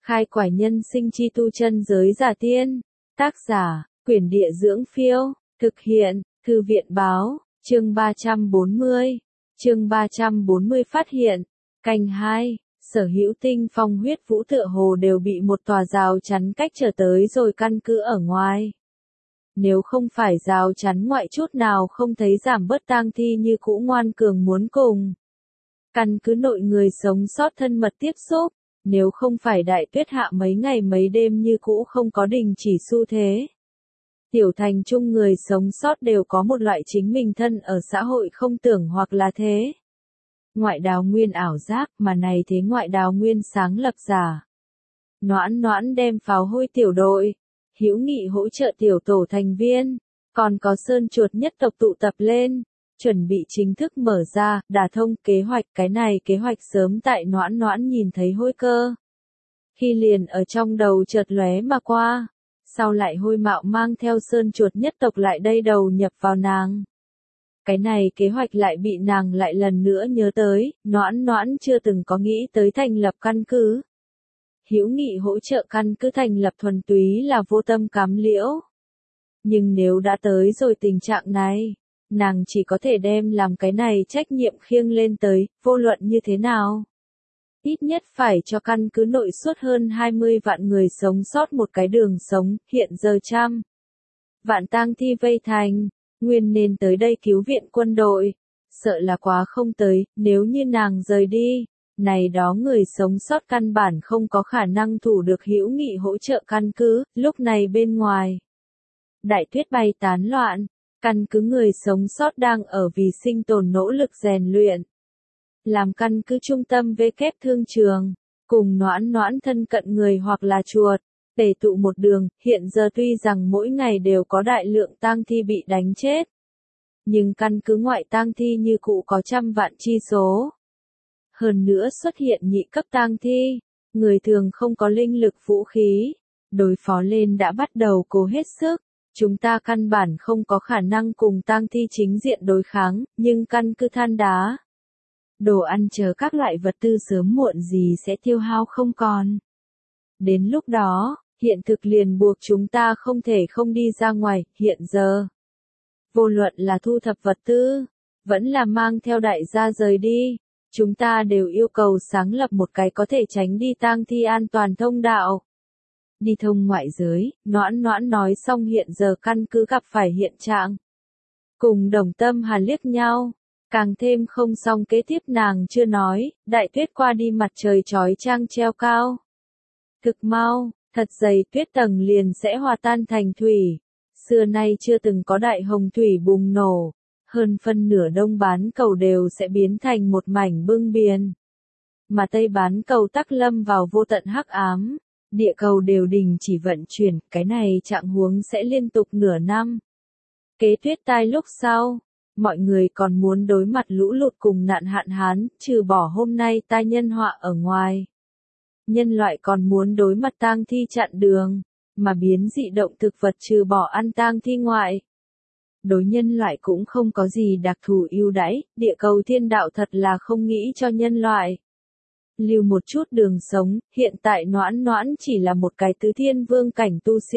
Khai quải nhân sinh chi tu chân giới giả tiên. Tác giả, Quyển Địa Dưỡng Phiêu. Thực hiện, Thư viện Báo. Chương 340. Chương 340 phát hiện. Canh 2. Sở hữu tinh phong huyết vũ tựa hồ đều bị một tòa rào chắn cách trở tới rồi căn cứ ở ngoài. Nếu không phải rào chắn ngoại chút nào không thấy giảm bớt tang thi như cũ ngoan cường muốn cùng. Căn cứ nội người sống sót thân mật tiếp xúc, nếu không phải đại tuyết hạ mấy ngày mấy đêm như cũ không có đình chỉ xu thế. Tiểu thành chung người sống sót đều có một loại chính mình thân ở xã hội không tưởng hoặc là thế. Ngoại đào nguyên ảo giác mà này thế ngoại đào nguyên sáng lập giả. Noãn noãn đem pháo hôi tiểu đội, hữu nghị hỗ trợ tiểu tổ thành viên, còn có sơn chuột nhất tộc tụ tập lên, chuẩn bị chính thức mở ra, đả thông kế hoạch. Cái này kế hoạch sớm tại noãn noãn nhìn thấy hôi cơ. Khi liền ở trong đầu chợt lóe mà qua, sau lại hôi mạo mang theo sơn chuột nhất tộc lại đây đầu nhập vào nàng. Cái này kế hoạch lại bị nàng lại lần nữa nhớ tới, noãn noãn chưa từng có nghĩ tới thành lập căn cứ. Hữu nghị hỗ trợ căn cứ thành lập thuần túy là vô tâm cám liễu. Nhưng nếu đã tới rồi tình trạng này, nàng chỉ có thể đem làm cái này trách nhiệm khiêng lên tới, vô luận như thế nào. Ít nhất phải cho căn cứ nội suốt hơn 20 vạn người sống sót một cái đường sống, hiện giờ trăm vạn tang thi vây thành, nguyên nên tới đây cứu viện quân đội. Sợ là quá không tới, nếu như nàng rời đi, này đó người sống sót căn bản không có khả năng thủ được hữu nghị hỗ trợ căn cứ, lúc này bên ngoài. Đại tuyết bay tán loạn, căn cứ người sống sót đang ở vì sinh tồn nỗ lực rèn luyện. Làm căn cứ trung tâm kép thương trường, cùng noãn noãn thân cận người hoặc là chuột, tề tụ một đường. Hiện giờ tuy rằng mỗi ngày đều có đại lượng tang thi bị đánh chết, nhưng căn cứ ngoại tang thi như cũ có trăm vạn chi số. Hơn nữa xuất hiện nhị cấp tang thi, người thường không có linh lực vũ khí, đối phó lên đã bắt đầu cố hết sức. Chúng ta căn bản không có khả năng cùng tang thi chính diện đối kháng, nhưng căn cứ than đá, đồ ăn chờ các loại vật tư sớm muộn gì sẽ tiêu hao không còn. Đến lúc đó, hiện thực liền buộc chúng ta không thể không đi ra ngoài. Hiện giờ, vô luận là thu thập vật tư, vẫn là mang theo đại gia rời đi, chúng ta đều yêu cầu sáng lập một cái có thể tránh đi tang thi an toàn thông đạo. Đi thông ngoại giới, noãn noãn nói xong hiện giờ căn cứ gặp phải hiện trạng. Cùng Đồng Tâm Hàn liếc nhau, càng thêm không xong. Kế tiếp nàng chưa nói, đại tuyết qua đi mặt trời chói chang treo cao. Thực mau, thật dày tuyết tầng liền sẽ hòa tan thành thủy. Xưa nay chưa từng có đại hồng thủy bùng nổ, hơn phân nửa đông bán cầu đều sẽ biến thành một mảnh bưng biển. Mà tây bán cầu tắc lâm vào vô tận hắc ám. Địa cầu đều đình chỉ vận chuyển, cái này trạng huống sẽ liên tục nửa năm. Kế tuyết tai lúc sau, mọi người còn muốn đối mặt lũ lụt cùng nạn hạn hán, trừ bỏ hôm nay tai nhân họa ở ngoài. Nhân loại còn muốn đối mặt tang thi chặn đường, mà biến dị động thực vật trừ bỏ ăn tang thi ngoại. Đối nhân loại cũng không có gì đặc thù ưu đãi, địa cầu thiên đạo thật là không nghĩ cho nhân loại lưu một chút đường sống. Hiện tại noãn noãn chỉ là một cái tứ thiên vương cảnh tu sĩ.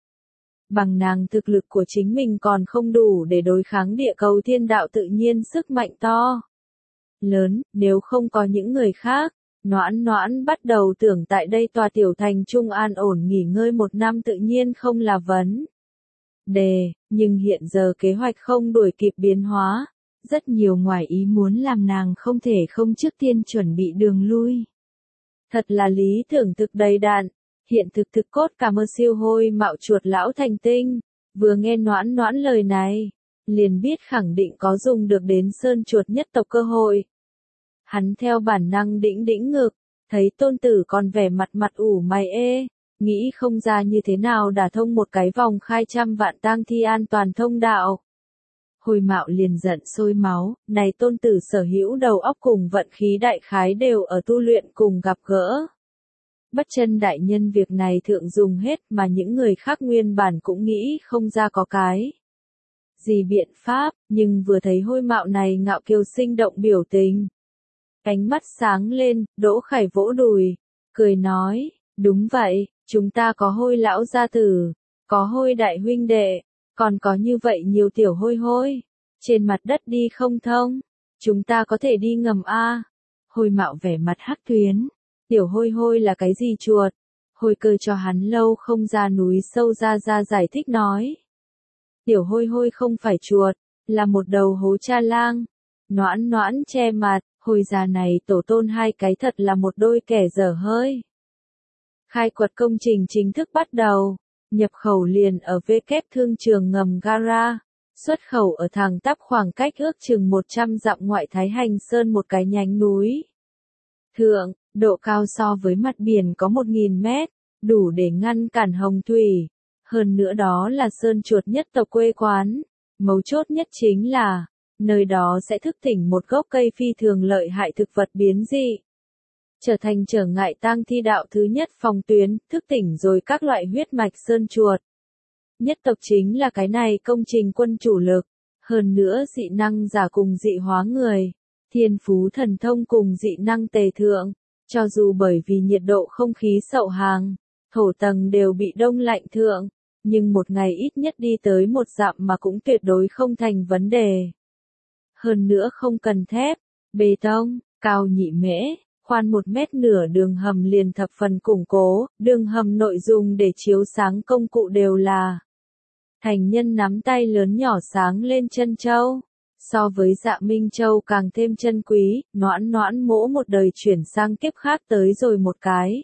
Bằng nàng thực lực của chính mình còn không đủ để đối kháng địa cầu thiên đạo tự nhiên sức mạnh to lớn. Nếu không có những người khác, noãn noãn bắt đầu tưởng tại đây tòa tiểu thành trung an ổn nghỉ ngơi một năm tự nhiên không là vấn đề. Nhưng hiện giờ kế hoạch không đuổi kịp biến hóa. Rất nhiều ngoài ý muốn làm nàng không thể không trước tiên chuẩn bị đường lui. Thật là lý tưởng thực đầy đặn, hiện thực thực cốt cả mơ siêu hôi mạo chuột lão thành tinh, vừa nghe noãn noãn lời này, liền biết khẳng định có dùng được đến sơn chuột nhất tộc cơ hội. Hắn theo bản năng đĩnh đĩnh ngực, thấy tôn tử còn vẻ mặt mặt ủ mày nghĩ không ra như thế nào đả thông một cái vòng khai trăm vạn tang thi an toàn thông đạo. Hồi mạo liền giận sôi máu, này tôn tử sở hữu đầu óc cùng vận khí đại khái đều ở tu luyện cùng gặp gỡ. Bất chân đại nhân việc này thượng dùng hết mà những người khác nguyên bản cũng nghĩ không ra có cái gì biện pháp, nhưng vừa thấy hôi mạo này ngạo kiều sinh động biểu tình. Ánh mắt sáng lên, Đỗ Khải vỗ đùi, cười nói, Đúng vậy, chúng ta có Hôi lão gia tử, có Hôi đại huynh đệ, còn có như vậy nhiều tiểu Hôi Hôi. Trên mặt đất đi không thông, chúng ta có thể đi ngầm a. Hôi Mạo vẻ mặt hắc tuyến, tiểu Hôi Hôi là cái gì chuột? Hôi Cơ cho hắn lâu không ra núi sâu ra giải thích nói. Tiểu Hôi Hôi không phải chuột, là một đầu hố cha lang. Noãn Noãn che mặt, Hôi già này tổ tôn hai cái thật là một đôi kẻ dở hơi. Khai quật công trình chính thức bắt đầu, nhập khẩu liền ở W thương trường ngầm Gara, xuất khẩu ở thẳng tắp khoảng cách ước chừng 100 dặm ngoại Thái Hành Sơn một cái nhánh núi. Thượng, độ cao so với mặt biển có 1.000 mét, đủ để ngăn cản hồng thủy. Hơn nữa đó là sơn chuột nhất tộc quê quán. Mấu chốt nhất chính là, nơi đó sẽ thức tỉnh một gốc cây phi thường lợi hại thực vật biến dị. Trở thành trở ngại tang thi đạo thứ nhất phòng tuyến, thức tỉnh rồi các loại huyết mạch sơn chuột. Nhất tộc chính là cái này công trình quân chủ lực. Hơn nữa dị năng giả cùng dị hóa người. Thiên phú thần thông cùng dị năng tề thượng. Cho dù bởi vì nhiệt độ không khí sậu hàng, thổ tầng đều bị đông lạnh thượng. Nhưng một ngày ít nhất đi tới 1 dặm mà cũng tuyệt đối không thành vấn đề. Hơn nữa không cần thép, bê tông, cao nhị mễ, khoan 1 mét nửa đường hầm liền thập phần củng cố, đường hầm nội dung để chiếu sáng công cụ đều là thành nhân nắm tay lớn nhỏ sáng lên chân châu. So với Dạ Minh Châu càng thêm chân quý, Noãn Noãn mỗ một đời chuyển sang kiếp khác tới rồi một cái.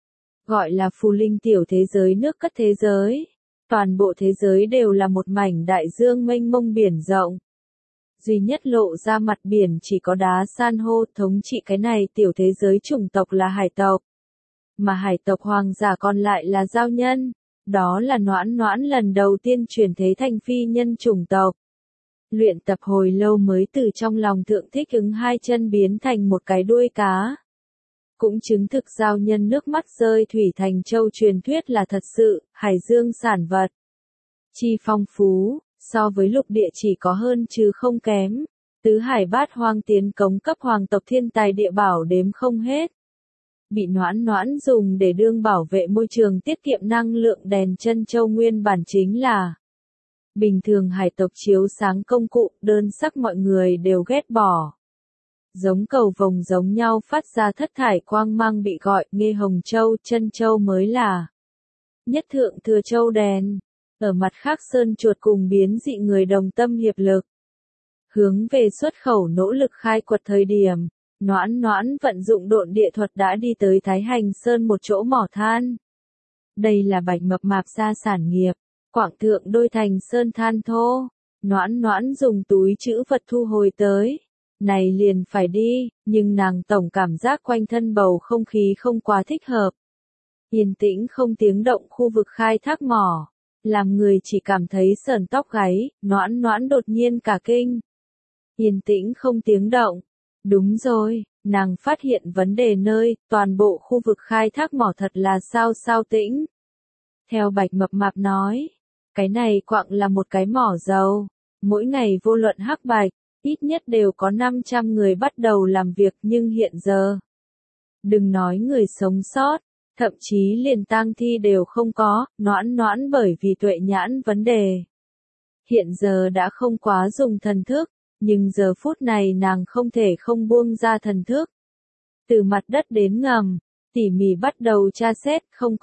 Gọi là phù linh tiểu thế giới nước cất thế giới. Toàn bộ thế giới đều là một mảnh đại dương mênh mông biển rộng. Duy nhất lộ ra mặt biển chỉ có đá san hô, thống trị cái này tiểu thế giới chủng tộc là hải tộc. Mà hải tộc hoàng giả còn lại là giao nhân. Đó là Noãn Noãn lần đầu tiên chuyển thế thành phi nhân chủng tộc. Luyện tập hồi lâu mới từ trong lòng thượng thích ứng 2 chân biến thành một cái đuôi cá. Cũng chứng thực giao nhân nước mắt rơi thủy thành châu truyền thuyết là thật sự, hải dương sản vật. Chi phong phú, so với lục địa chỉ có hơn chứ không kém. Tứ hải bát hoang tiến cống cấp hoàng tộc thiên tài địa bảo đếm không hết. Bị Noãn Noãn dùng để đương bảo vệ môi trường tiết kiệm năng lượng đèn chân châu nguyên bản chính là bình thường hải tộc chiếu sáng công cụ, đơn sắc mọi người đều ghét bỏ. Giống cầu vồng giống nhau phát ra thất thải quang mang bị gọi nghê hồng châu, chân châu mới là nhất thượng thừa châu đèn. Ở mặt khác sơn chuột cùng biến dị người đồng tâm hiệp lực. Hướng về xuất khẩu nỗ lực khai quật thời điểm, Noãn Noãn vận dụng độn địa thuật đã đi tới Thái Hành Sơn một chỗ mỏ than. Đây là Bạch Mập Mạp gia sản nghiệp, quảng thượng đôi thành sơn than thô. Noãn Noãn dùng túi trữ vật thu hồi tới. Này liền phải đi, nhưng nàng tổng cảm giác quanh thân bầu không khí không quá thích hợp. Yên tĩnh không tiếng động khu vực khai thác mỏ. Làm người chỉ cảm thấy sởn tóc gáy, Noãn Noãn đột nhiên cả kinh. Yên tĩnh không tiếng động. Đúng rồi, nàng phát hiện vấn đề nơi, toàn bộ khu vực khai thác mỏ thật là sao tĩnh. Theo Bạch Mập Mạp nói, cái này quặng là một cái mỏ dầu. Mỗi ngày vô luận hắc bạch, ít nhất đều có 500 người bắt đầu làm việc nhưng hiện giờ. Đừng nói người sống sót. Thậm chí liền tang thi đều không có, Noãn Noãn bởi vì tuệ nhãn vấn đề. Hiện giờ đã không quá dùng thần thức, nhưng giờ phút này nàng không thể không buông ra thần thức. Từ mặt đất đến ngầm, tỉ mỉ bắt đầu tra xét, không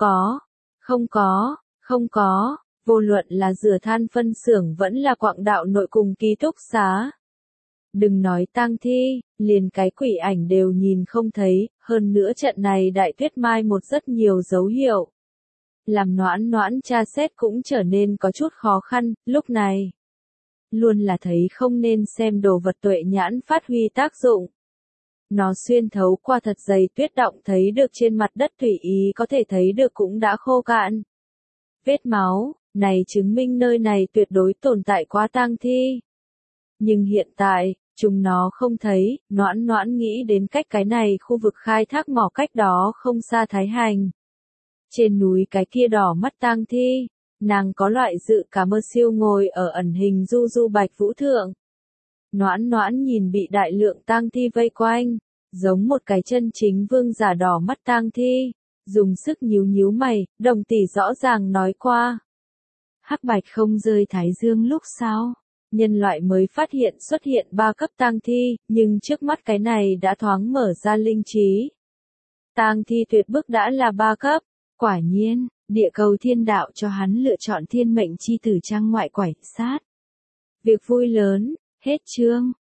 có, vô luận là rửa than phân xưởng vẫn là quặng đạo nội cùng ký túc xá. Đừng nói tang thi, liền cái quỷ ảnh đều nhìn không thấy, hơn nữa trận này đại tuyết mai một rất nhiều dấu hiệu. Làm Noãn Noãn tra xét cũng trở nên có chút khó khăn, lúc này. Luôn là thấy không nên xem đồ vật tuệ nhãn phát huy tác dụng. Nó xuyên thấu qua thật dày tuyết động thấy được trên mặt đất thủy ý có thể thấy được cũng đã khô cạn. Vết máu, này chứng minh nơi này tuyệt đối tồn tại quá tang thi. Nhưng hiện tại, chúng nó không thấy, Noãn Noãn nghĩ đến cách cái này khu vực khai thác mỏ cách đó không xa Thái Hành. Trên núi cái kia đỏ mắt tang thi, nàng có loại dự cảm mơ siêu ngồi ở ẩn hình du du Bạch Vũ thượng. Noãn Noãn nhìn bị đại lượng tang thi vây quanh, giống một cái chân chính vương giả đỏ mắt tang thi, Dùng sức nhíu nhíu mày, Đồng tỷ rõ ràng nói qua. Hắc bạch không rơi thái dương lúc sau. Nhân loại mới phát hiện xuất hiện 3 cấp tang thi, nhưng trước mắt cái này đã thoáng mở ra linh trí. Tang thi tuyệt bức đã là 3 cấp. Quả nhiên, địa cầu thiên đạo cho hắn lựa chọn thiên mệnh chi tử trang ngoại quải sát. Việc vui lớn, hết chương.